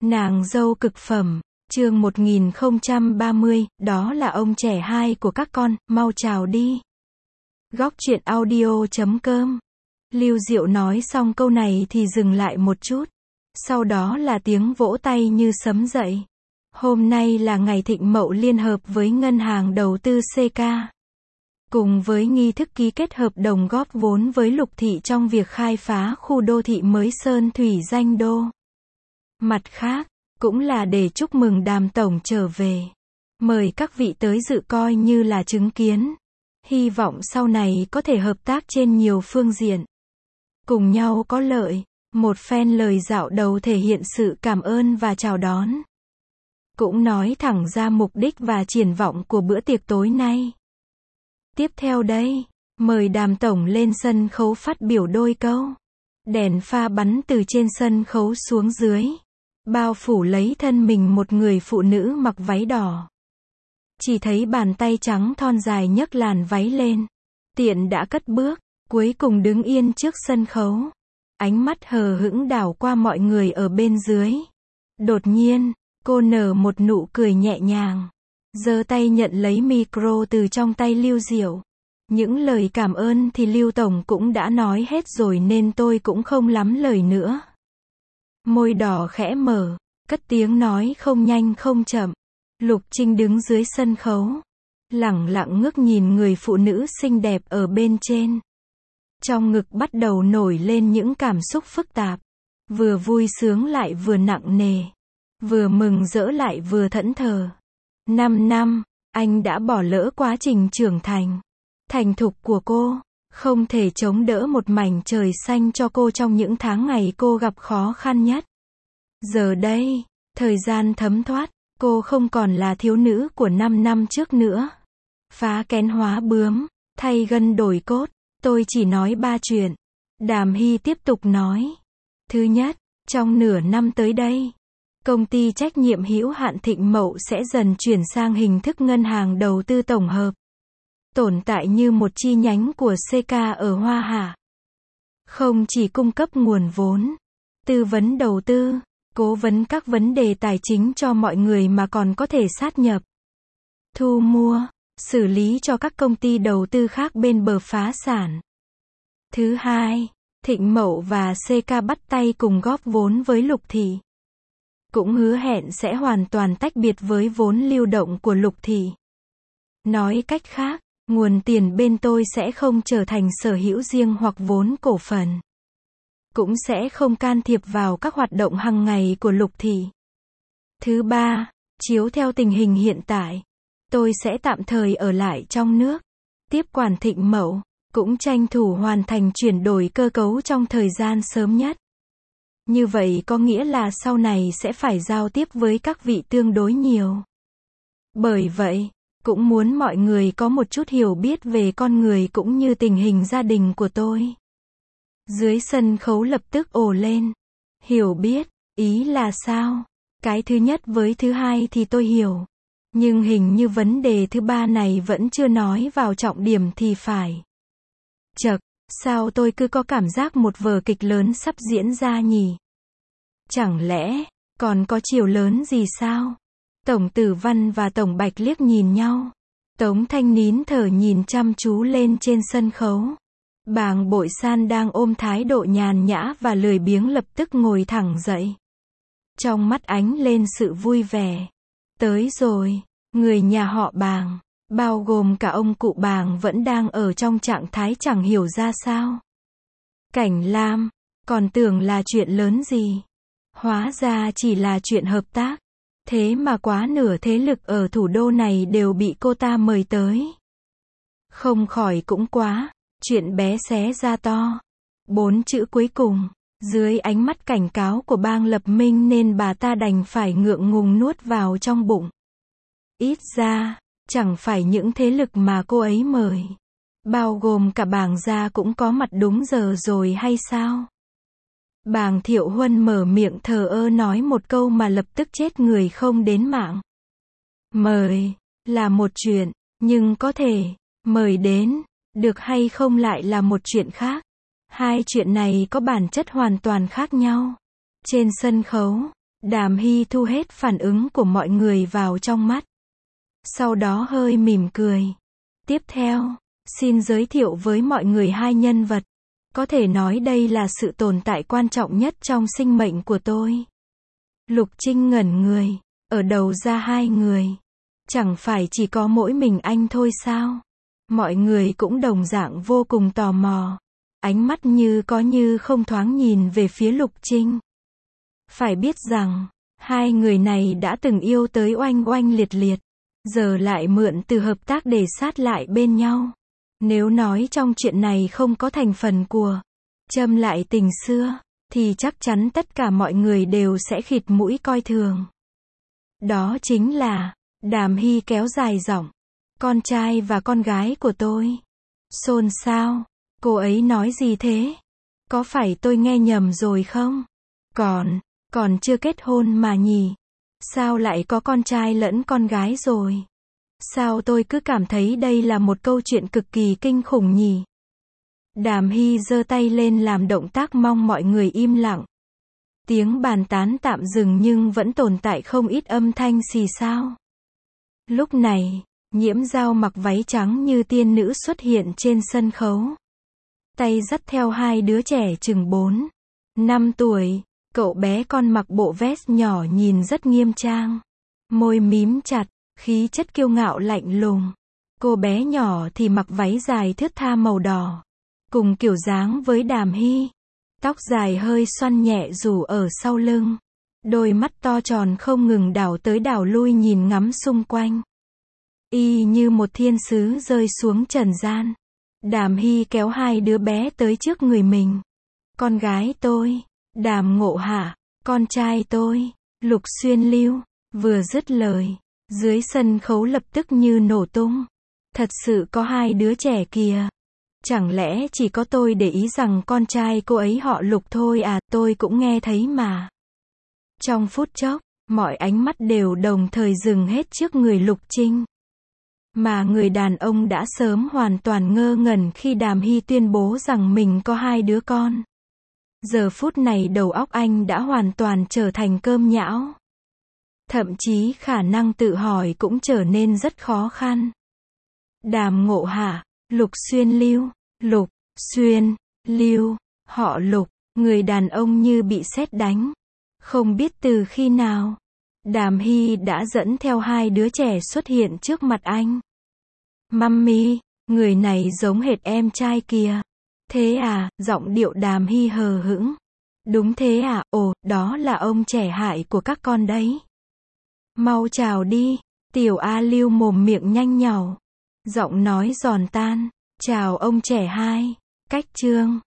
Nàng dâu cực phẩm, chương 1030, đó là ông trẻ hai của các con, mau chào đi. Góc truyện audio.com. Lưu Diệu nói xong câu này thì dừng lại một chút. Sau đó là tiếng vỗ tay như sấm dậy. Hôm nay là ngày Thịnh Mậu liên hợp với Ngân hàng Đầu tư CK. Cùng với nghi thức ký kết hợp đồng góp vốn với Lục Thị trong việc khai phá khu đô thị mới Sơn Thủy Danh Đô. Mặt khác, cũng là để chúc mừng Đàm Tổng trở về. Mời các vị tới dự coi như là chứng kiến. Hy vọng sau này có thể hợp tác trên nhiều phương diện. Cùng nhau có lợi. Một phen lời dạo đầu thể hiện sự cảm ơn và chào đón. Cũng nói thẳng ra mục đích và triển vọng của bữa tiệc tối nay. Tiếp theo đây, mời Đàm Tổng lên sân khấu phát biểu đôi câu. Đèn pha bắn từ trên sân khấu xuống dưới. Bao phủ lấy thân mình một người phụ nữ mặc váy đỏ. Chỉ thấy bàn tay trắng thon dài nhấc làn váy lên. Tiện đã cất bước, cuối cùng đứng yên trước sân khấu. Ánh mắt hờ hững đảo qua mọi người ở bên dưới. Đột nhiên, cô nở một nụ cười nhẹ nhàng. Giơ tay nhận lấy micro từ trong tay Lưu Diệu. Những lời cảm ơn thì Lưu Tổng cũng đã nói hết rồi nên tôi cũng không lắm lời nữa. Môi đỏ khẽ mở, cất tiếng nói không nhanh không chậm. Lục Trinh đứng dưới sân khấu. Lẳng lặng ngước nhìn người phụ nữ xinh đẹp ở bên trên. Trong ngực bắt đầu nổi lên những cảm xúc phức tạp. Vừa vui sướng lại vừa nặng nề. Vừa mừng rỡ lại vừa thẫn thờ. 5 năm, anh đã bỏ lỡ quá trình trưởng thành. Thành thục của cô, không thể chống đỡ một mảnh trời xanh cho cô trong những tháng ngày cô gặp khó khăn nhất. Giờ đây, thời gian thấm thoát, cô không còn là thiếu nữ của 5 năm trước nữa. Phá kén hóa bướm, thay gân đổi cốt, tôi chỉ nói 3 chuyện. Đàm Hy tiếp tục nói. Thứ nhất, trong nửa năm tới đây, công ty trách nhiệm hữu hạn Thịnh Mậu sẽ dần chuyển sang hình thức ngân hàng đầu tư tổng hợp. Tồn tại như một chi nhánh của CK ở Hoa Hạ. Không chỉ cung cấp nguồn vốn, tư vấn đầu tư, cố vấn các vấn đề tài chính cho mọi người mà còn có thể sát nhập, thu mua, xử lý cho các công ty đầu tư khác bên bờ phá sản. Thứ hai, Thịnh Mậu và CK bắt tay cùng góp vốn với Lục Thị. Cũng hứa hẹn sẽ hoàn toàn tách biệt với vốn lưu động của Lục Thị. Nói cách khác, nguồn tiền bên tôi sẽ không trở thành sở hữu riêng hoặc vốn cổ phần. Cũng sẽ không can thiệp vào các hoạt động hàng ngày của Lục Thị. Thứ ba, chiếu theo tình hình hiện tại, tôi sẽ tạm thời ở lại trong nước, tiếp quản Thịnh Mậu, cũng tranh thủ hoàn thành chuyển đổi cơ cấu trong thời gian sớm nhất. Như vậy có nghĩa là sau này sẽ phải giao tiếp với các vị tương đối nhiều. Bởi vậy, cũng muốn mọi người có một chút hiểu biết về con người cũng như tình hình gia đình của tôi. Dưới sân khấu lập tức ồ lên. Hiểu biết, ý là sao? Cái thứ nhất với thứ hai thì tôi hiểu. Nhưng hình như vấn đề thứ ba này vẫn chưa nói vào trọng điểm thì phải. Chậc, sao tôi cứ có cảm giác một vở kịch lớn sắp diễn ra nhỉ? Chẳng lẽ, còn có chiều lớn gì sao? Tổng Tử Văn và Tổng Bạch liếc nhìn nhau. Tống Thanh nín thở nhìn chăm chú lên trên sân khấu. Bàng Bội San đang ôm thái độ nhàn nhã và lười biếng lập tức ngồi thẳng dậy. Trong mắt ánh lên sự vui vẻ. Tới rồi, người nhà họ Bàng, bao gồm cả ông cụ Bàng vẫn đang ở trong trạng thái chẳng hiểu ra sao. Cảnh Lam, còn tưởng là chuyện lớn gì. Hóa ra chỉ là chuyện hợp tác. Thế mà quá nửa thế lực ở thủ đô này đều bị cô ta mời tới. Không khỏi cũng quá, chuyện bé xé ra to. 4 chữ cuối cùng, dưới ánh mắt cảnh cáo của Bang Lập Minh nên bà ta đành phải ngượng ngùng nuốt vào trong bụng. Ít ra, chẳng phải những thế lực mà cô ấy mời, bao gồm cả Bàng gia cũng có mặt đúng giờ rồi hay sao? Bàng Thiệu Huân mở miệng thờ ơ nói một câu mà lập tức chết người không đến mạng. Mời, là một chuyện, nhưng có thể, mời đến, được hay không lại là một chuyện khác. Hai chuyện này có bản chất hoàn toàn khác nhau. Trên sân khấu, Đàm Hy thu hết phản ứng của mọi người vào trong mắt. Sau đó hơi mỉm cười. Tiếp theo, xin giới thiệu với mọi người hai nhân vật. Có thể nói đây là sự tồn tại quan trọng nhất trong sinh mệnh của tôi. Lục Trinh ngẩn người. Ở đầu ra hai người. Chẳng phải chỉ có mỗi mình anh thôi sao? Mọi người cũng đồng dạng vô cùng tò mò. Ánh mắt như có như không thoáng nhìn về phía Lục Trinh. Phải biết rằng, hai người này đã từng yêu tới oanh oanh liệt liệt. Giờ lại mượn từ hợp tác để sát lại bên nhau. Nếu nói trong chuyện này không có thành phần của châm lại tình xưa, thì chắc chắn tất cả mọi người đều sẽ khịt mũi coi thường. Đó chính là, Đàm Hy kéo dài giọng. Con trai và con gái của tôi. Xôn xao. Cô ấy nói gì thế? Có phải tôi nghe nhầm rồi không? Còn chưa kết hôn mà nhỉ? Sao lại có con trai lẫn con gái rồi? Sao tôi cứ cảm thấy đây là một câu chuyện cực kỳ kinh khủng nhỉ? Đàm Hy giơ tay lên làm động tác mong mọi người im lặng. Tiếng bàn tán tạm dừng nhưng vẫn tồn tại không ít âm thanh xì xao. Lúc này, Nhiễm Dao mặc váy trắng như tiên nữ xuất hiện trên sân khấu. Tay dắt theo hai đứa trẻ chừng 4, 5 tuổi. Cậu bé con mặc bộ vest nhỏ nhìn rất nghiêm trang. Môi mím chặt, khí chất kiêu ngạo lạnh lùng. Cô bé nhỏ thì mặc váy dài thướt tha màu đỏ. Cùng kiểu dáng với Đàm Hy. Tóc dài hơi xoăn nhẹ rủ ở sau lưng. Đôi mắt to tròn không ngừng đảo tới đảo lui nhìn ngắm xung quanh. Y như một thiên sứ rơi xuống trần gian. Đàm Hy kéo hai đứa bé tới trước người mình. Con gái tôi, Đàm Ngộ Hạ, con trai tôi, Lục Xuyên Lưu. Vừa dứt lời, dưới sân khấu lập tức như nổ tung. Thật sự có hai đứa trẻ kìa. Chẳng lẽ chỉ có tôi để ý rằng con trai cô ấy họ Lục thôi à, tôi cũng nghe thấy mà. Trong phút chốc, mọi ánh mắt đều đồng thời dừng hết trước người Lục Trinh. Mà người đàn ông đã sớm hoàn toàn ngơ ngẩn khi Đàm Hy tuyên bố rằng mình có hai đứa con. Giờ phút này đầu óc anh đã hoàn toàn trở thành cơm nhão. Thậm chí khả năng tự hỏi cũng trở nên rất khó khăn. Đàm Ngộ Hạ, Lục Xuyên Lưu, Lục Xuyên Lưu, họ Lục, người đàn ông như bị sét đánh. Không biết từ khi nào, Đàm Hy đã dẫn theo hai đứa trẻ xuất hiện trước mặt anh. Mummy, người này giống hệt em trai kìa. Thế à, giọng điệu Đàm Hy hờ hững. Đúng thế à, ồ, đó là ông trẻ hại của các con đấy. Mau chào đi, tiểu A Lưu mồm miệng nhanh nhảu. Giọng nói giòn tan, chào ông trẻ hai. Cách chương